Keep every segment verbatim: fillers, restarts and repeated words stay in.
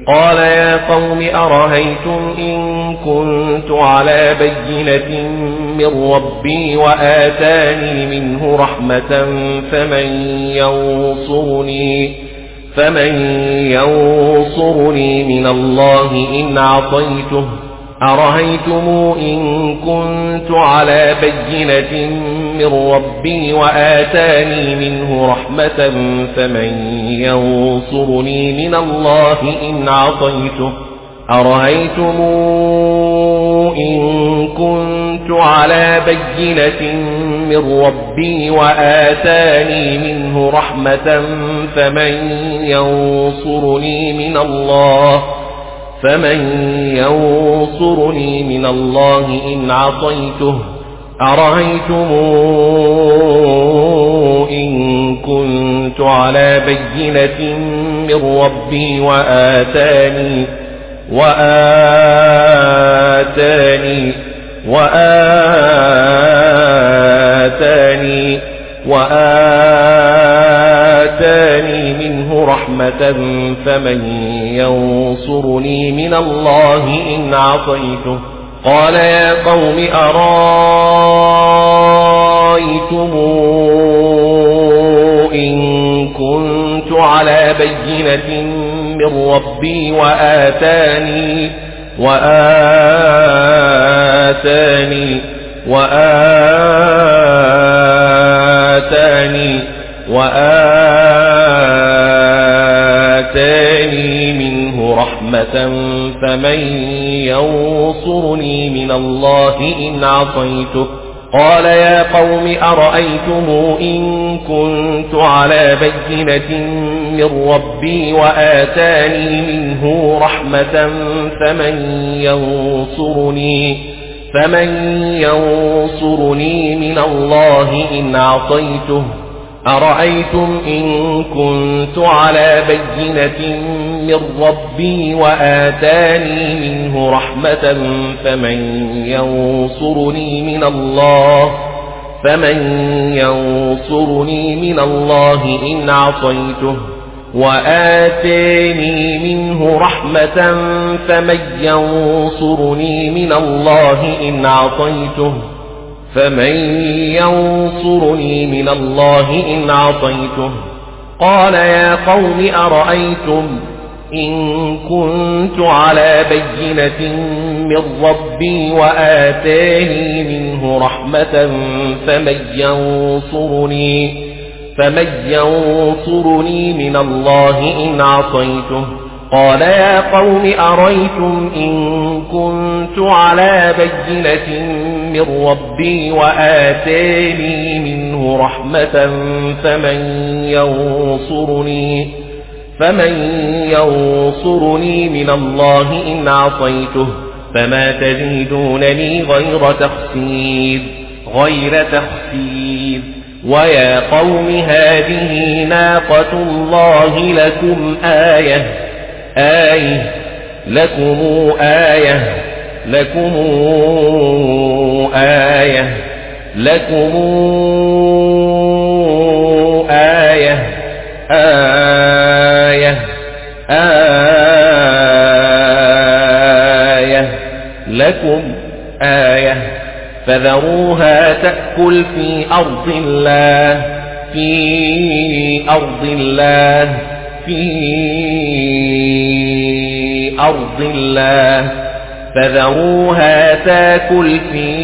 قال يا قوم أرهيتم إن كنت على بينة من ربي وآتاني منه رحمة فمن ينصرني فمن ينصرني من الله إن عصيته أرهيتم إن كنت على بينة من ربي وآتاني منه رحمة فمن ينصرني من الله إن عصيته أرهيتم إن كنت على بينة من ربي وآتاني منه رحمة فمن ينصرني من الله فمن ينصرني من الله إن عصيته أرهيتم إن كنت على بينة من ربي وآتاني وآتاني وآتاني وآتاني منه رحمة فمن ينصرني من الله إن عصيته قال يا قوم أرأيتم إن كنت على بينة من ربي وآتاني وآتاني وآتاني وآتاني منه رحمة فمن ينصرني من الله إن عصيته قال يا قوم أرأيتم إن كنت على بينة من ربي وآتاني منه رحمة فمن ينصرني فمن ينصرني من الله إن عصيته أرأيتم إن كنت على بينة من ربي وآتاني منه رحمة فمن ينصرني من الله فمن ينصرني من الله إن عصيته وآتاني منه رحمة فمن ينصرني من الله إن عصيته فمن ينصرني من الله إن عصيته قال يا قوم أرأيتم إن كنت على بينة من ربي وآتاني منه رحمة فمن ينصرني فمن ينصرني من الله إن عصيته قال يا قوم أرأيتم إن كنت على بينة من ربي وآتاني منه رحمة فمن ينصرني فمن ينصرني من الله إن عصيته فما تزيدونني غير تخسير غير تخسير ويا قوم هذه ناقة الله لكم آية آية لكم آية لكم آية لكم آية آية آية لكم آية فذروها تأكل في أرض الله في أرض الله في أرض الله فذروها تأكل في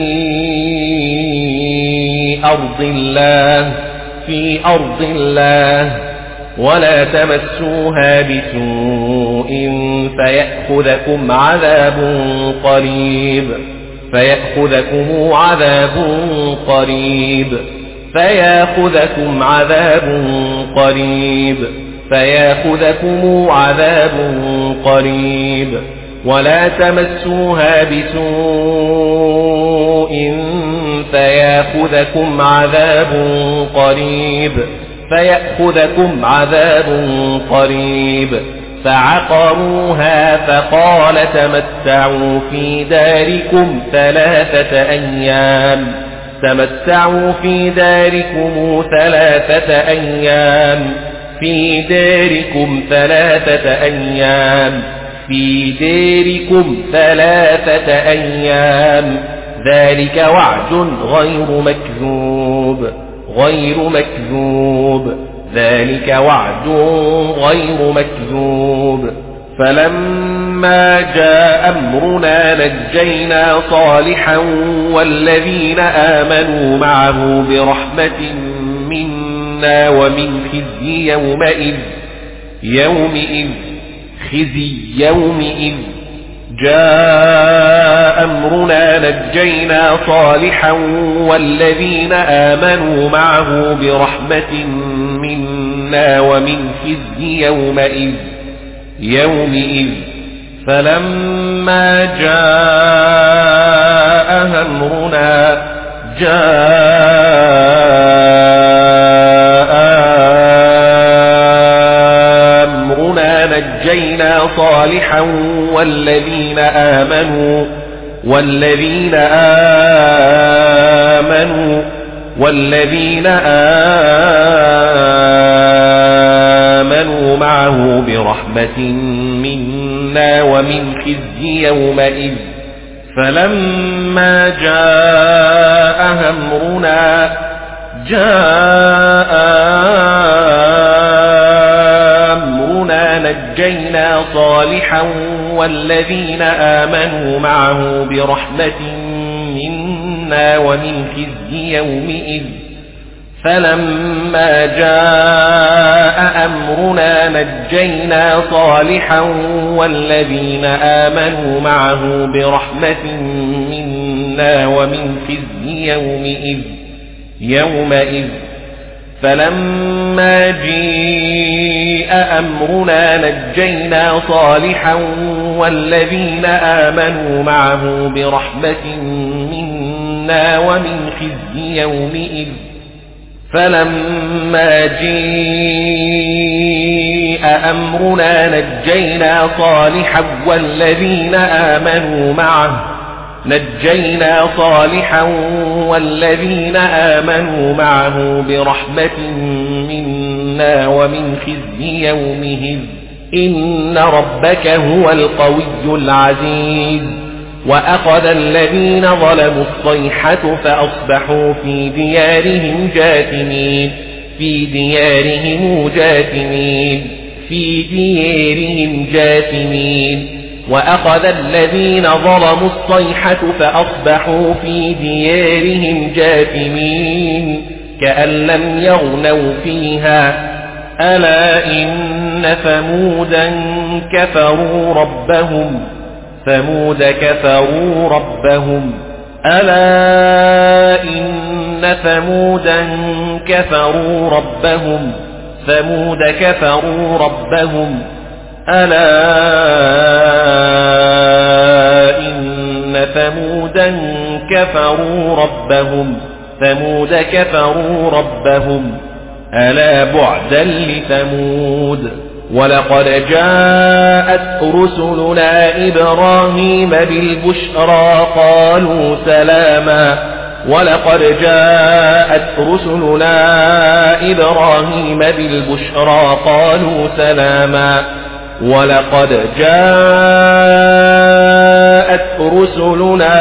أرض الله في أرض الله ولا تمسوها بسوء فيأخذكم عذاب قريب فيأخذكم عذاب قريب فيأخذكم عذاب قريب فيأخذكم عذاب قريب ولا تمسوها بسوء فيأخذكم عذاب قريب فيأخذكم عذاب قريب فعقروها فقال تمتعوا في داركم ثلاثة أيام تمتعوا في داركم ثلاثة أيام في داركم ثلاثة أيام في ديركم ثلاثة أيام ذلك وعد غير مكذوب غير مكذوب ذلك وعد غير مكذوب فلما جاء أمرنا نجينا صالحا والذين آمنوا معه برحمة منا ومن خزي يومئذ يومئذ خزي يومئذ جاء أمرنا نجينا صالحا والذين آمنوا معه برحمة منا ومن خزي يومئذ يومئذ فلما جاء أمرنا جاء أمرنا نجينا صالحا والذين آمنوا والذين آمنوا والذين آمنوا معه برحمة منا ومن خزي يومئذ فلما جاء أمرنا جاء أمرنا نجينا صالحا والذين آمنوا معه برحمة منا ومن خزي يومئذ فلما جاء أمرنا نجينا صالحا والذين آمنوا معه برحمة منا ومن خزي يومئذ يومئذ فلما جاء أمرنا نجينا صالحا والذين آمنوا معه برحمة منا ومن خزي يومئذ فلما جاء أمرنا نجينا صالحا والذين آمنوا معه نجينا صالحا والذين آمنوا معه برحمة منا ومن خزي يومئذ إن ربك هو القوي العزيز وأخذ الذين ظلموا الصيحة فأصبحوا في ديارهم جاثمين في ديارهم جاثمين في ديارهم جاثمين وأخذ الذين ظلموا الصيحة فأصبحوا في ديارهم جاثمين كأن لم يغنوا فيها ألا إن ثمودا كفروا ربهم ثمود كفروا ربهم ألا إن ثمودا كفروا ربهم ثمود كفروا ربهم ألا إن ثمودا كفروا ربهم ثمود كفروا ربهم ألا بعدا لثمود ولقد جاءت رسلنا إبراهيم بالبشرى قالوا سلاما ولقد جاءت رسلنا إبراهيم بالبشرى قالوا سلاما ولقد جاءت رسلنا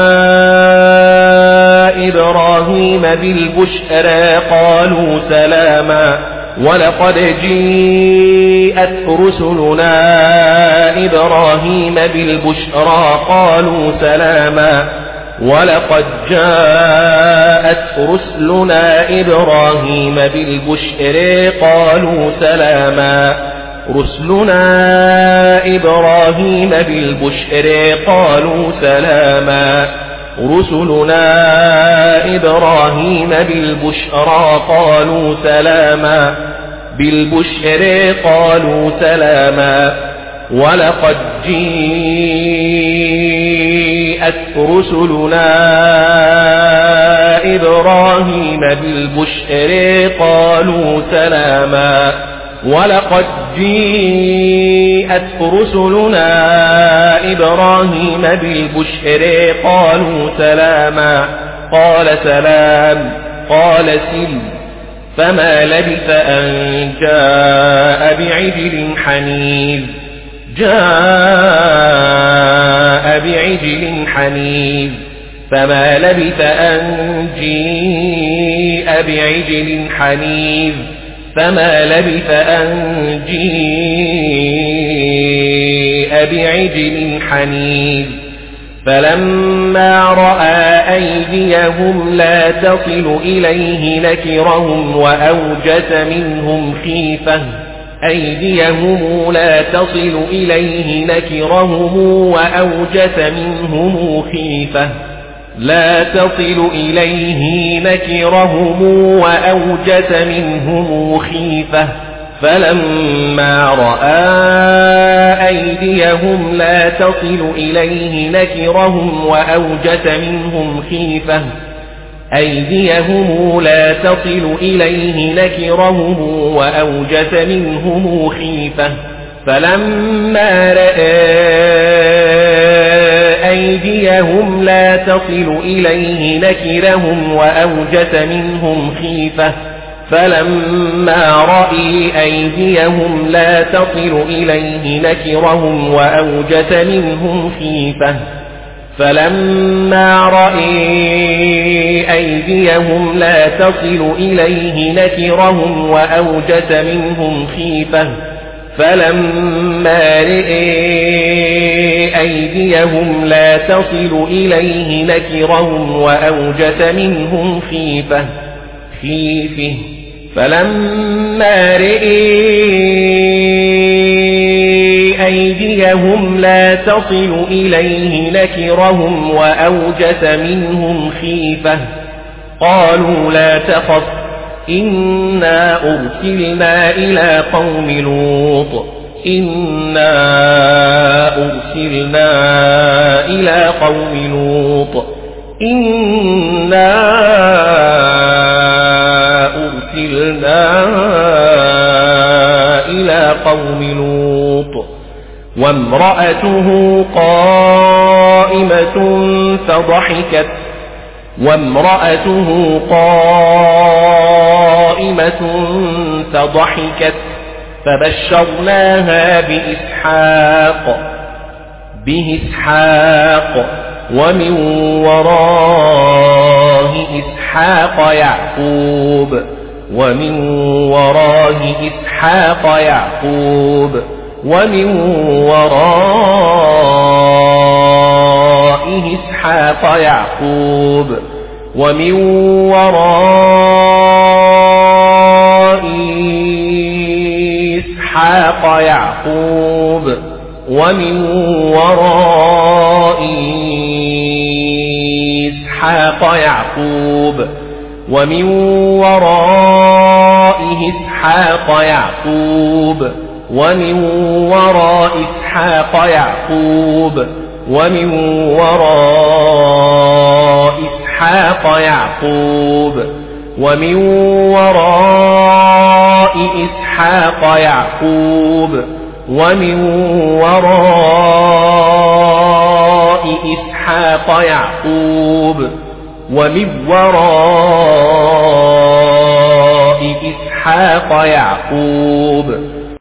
إبراهيم بالبشرى قالوا سلاما ولقد جاءت رسلنا إبراهيم بالبشرى قالوا سلاما ولقد جاءت رسلنا إبراهيم بالبشرى قالوا سلاما رسلنا إبراهيم بالبشرى قالوا سلاما رسلنا إبراهيم بالبشرى قالوا سلاما بالبشرى قالوا سلاما ولقد جاءت رسلنا إبراهيم بالبشرى قالوا سلاما ولقد جاءت رسلنا إبراهيم بالبشرى قالوا سلاما قال سلام قال سلم فما لبث أن جاء بعجل حنيذ جاء بعجل حنيذ فما لبث أن جيء بعجل حنيذ فما لبث أن جيء بعجل حنيذ فلما رأى أيديهم لا تصل إليه نكرهم وأوجس منهم خيفة أيديهم لا تصل إليه نكرهم وأوجس منهم خيفة لا تصل إليه نكرهم وأوجس منهم خيفة فلما رأى أيديهم لا تصل إليه نكرهم وأوجس منهم خيفة أيديهم لا تصل إليه نكرهم وأوجس منهم خيفة فلما رأى أيديهم لا تصل إليه نكرهم وأوجس منهم خيفة فلما رأى أيديهم لا تصل إليه نكرهم وأوجس منهم خيفة فلما رأى أيديهم لا تصل إليه نكرهم وأوجس منهم خيفة فلما رأى أيديهم لا تصل إليه نكرهم وأوجس منهم خيفة خيفة فلما رأى أيديهم لا تصل إليه نكرهم وأوجس منهم خيفة قالوا لا تخف إنا أرسلنا إلى قوم لوط إنا أرسلنا إلى قوم لوط إنا أرسلنا إلى قوم لوط وامرأته قائمة فضحكت وامرأته قائمة فضحكت فبشرناها بإسحاق بإسحاق ومن وراء إسحاق يعقوب ومن وراء إسحاق يعقوب ومن وراء إسحاق يعقوب ومن وراء إسحاق يعقوب ومن وراء إسحاق يعقوب ومن وراء إسحاق يعقوب ومن وراء إسحاق يعقوب ومن وراء إسحاق يعقوب ومن وراء إسحاق يعقوب ومن وراء إسحاق يعقوب ومن وراء إسحاق يعقوب